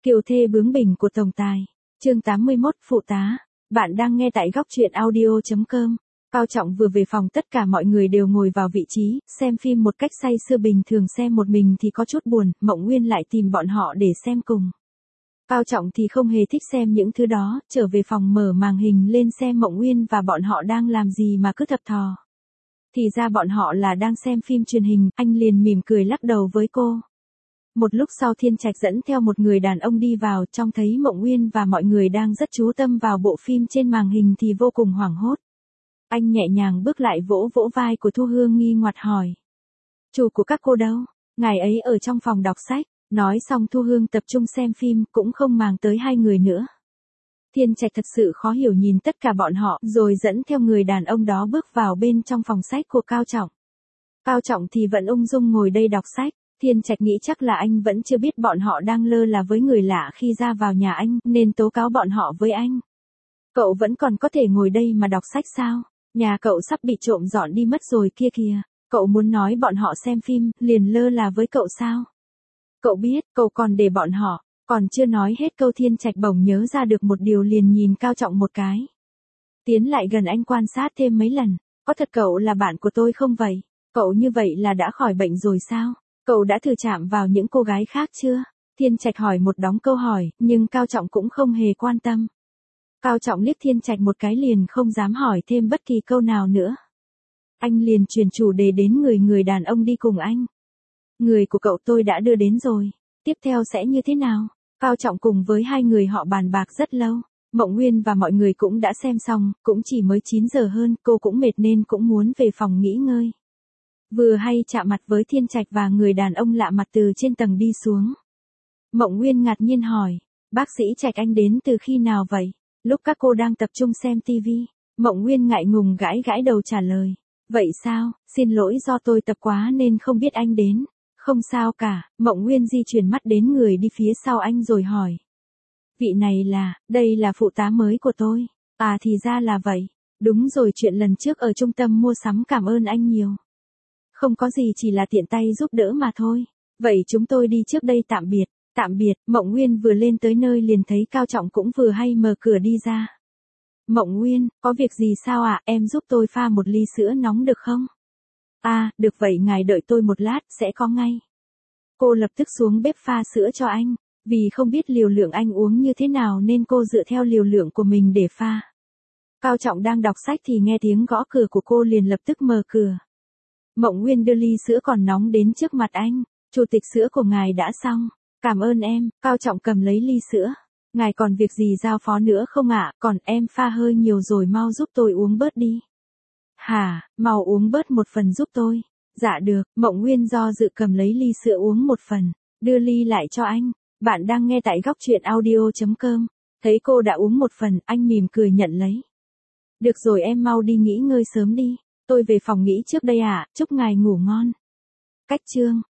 Kiều thê bướng bỉnh của tổng tài. Chương 81, phụ tá. Bạn đang nghe tại góc truyện audio.com. Cao Trọng vừa về phòng, tất cả mọi người đều ngồi vào vị trí, xem phim một cách say sưa. Bình thường xem một mình thì có chút buồn, Mộng Nguyên lại tìm bọn họ để xem cùng. Cao Trọng thì không hề thích xem những thứ đó, trở về phòng mở màn hình lên xem Mộng Nguyên và bọn họ đang làm gì mà cứ thập thò. Thì ra bọn họ là đang xem phim truyền hình, anh liền mỉm cười lắc đầu với cô. Một lúc sau Thiên Trạch dẫn theo một người đàn ông đi vào, trông thấy Mộng Nguyên và mọi người đang rất chú tâm vào bộ phim trên màn hình thì vô cùng hoảng hốt. Anh nhẹ nhàng bước lại vỗ vỗ vai của Thu Hương nghi ngoặt hỏi. Chủ của các cô đâu? Ngài ấy ở trong phòng đọc sách. Nói xong Thu Hương tập trung xem phim, cũng không màng tới hai người nữa. Thiên Trạch thật sự khó hiểu nhìn tất cả bọn họ, rồi dẫn theo người đàn ông đó bước vào bên trong phòng sách của Cao Trọng. Cao Trọng thì vẫn ung dung ngồi đây đọc sách. Thiên Trạch nghĩ chắc là anh vẫn chưa biết bọn họ đang lơ là với người lạ khi ra vào nhà anh, nên tố cáo bọn họ với anh. Cậu vẫn còn có thể ngồi đây mà đọc sách sao? Nhà cậu sắp bị trộm dọn đi mất rồi kia kìa. Cậu muốn nói bọn họ xem phim, liền lơ là với cậu sao? Cậu biết, cậu còn để bọn họ. Còn chưa nói hết câu Thiên Trạch bỗng nhớ ra được một điều liền nhìn Cao Trọng một cái. Tiến lại gần anh quan sát thêm mấy lần. Có thật cậu là bạn của tôi không vậy? Cậu như vậy là đã khỏi bệnh rồi sao? Cậu đã thử chạm vào những cô gái khác chưa? Thiên Trạch hỏi một đống câu hỏi, nhưng Cao Trọng cũng không hề quan tâm. Cao Trọng liếc Thiên Trạch một cái liền không dám hỏi thêm bất kỳ câu nào nữa. Anh liền chuyển chủ đề đến người đàn ông đi cùng anh. Người của cậu tôi đã đưa đến rồi. Tiếp theo sẽ như thế nào? Cao Trọng cùng với hai người họ bàn bạc rất lâu. Mộng Nguyên và mọi người cũng đã xem xong, cũng chỉ mới 9 giờ hơn, cô cũng mệt nên cũng muốn về phòng nghỉ ngơi. Vừa hay chạm mặt với Thiên Trạch và người đàn ông lạ mặt từ trên tầng đi xuống. Mộng Nguyên ngạc nhiên hỏi, bác sĩ Trạch anh đến từ khi nào vậy? Lúc các cô đang tập trung xem tivi. Mộng Nguyên ngại ngùng gãi gãi đầu trả lời. Vậy sao, xin lỗi do tôi tập quá nên không biết anh đến. Không sao cả, Mộng Nguyên di chuyển mắt đến người đi phía sau anh rồi hỏi. Vị này đây là phụ tá mới của tôi. À thì ra là vậy. Đúng rồi, chuyện lần trước ở trung tâm mua sắm cảm ơn anh nhiều. Không có gì, chỉ là tiện tay giúp đỡ mà thôi. Vậy chúng tôi đi trước đây, tạm biệt. Tạm biệt. Mộng Nguyên vừa lên tới nơi liền thấy Cao Trọng cũng vừa hay mở cửa đi ra. Mộng Nguyên, có việc gì sao ạ? Em giúp tôi pha một ly sữa nóng được không? À, được vậy ngài đợi tôi một lát, sẽ có ngay. Cô lập tức xuống bếp pha sữa cho anh. Vì không biết liều lượng anh uống như thế nào nên cô dựa theo liều lượng của mình để pha. Cao Trọng đang đọc sách thì nghe tiếng gõ cửa của cô liền lập tức mở cửa. Mộng Nguyên đưa ly sữa còn nóng đến trước mặt anh. Chủ tịch, sữa của ngài đã xong. Cảm ơn em. Cao Trọng cầm lấy ly sữa. Ngài còn việc gì giao phó nữa không ạ? Còn em pha hơi nhiều rồi, mau giúp tôi uống bớt đi. Hả, mau uống bớt một phần giúp tôi. Dạ được. Mộng Nguyên do dự cầm lấy ly sữa uống một phần, đưa ly lại cho anh. Bạn đang nghe tại góc truyện audio.com. Thấy cô đã uống một phần, anh mỉm cười nhận lấy. Được rồi, em mau đi nghỉ ngơi sớm đi. Tôi về phòng nghỉ trước đây ạ, chúc ngài ngủ ngon. Cách chương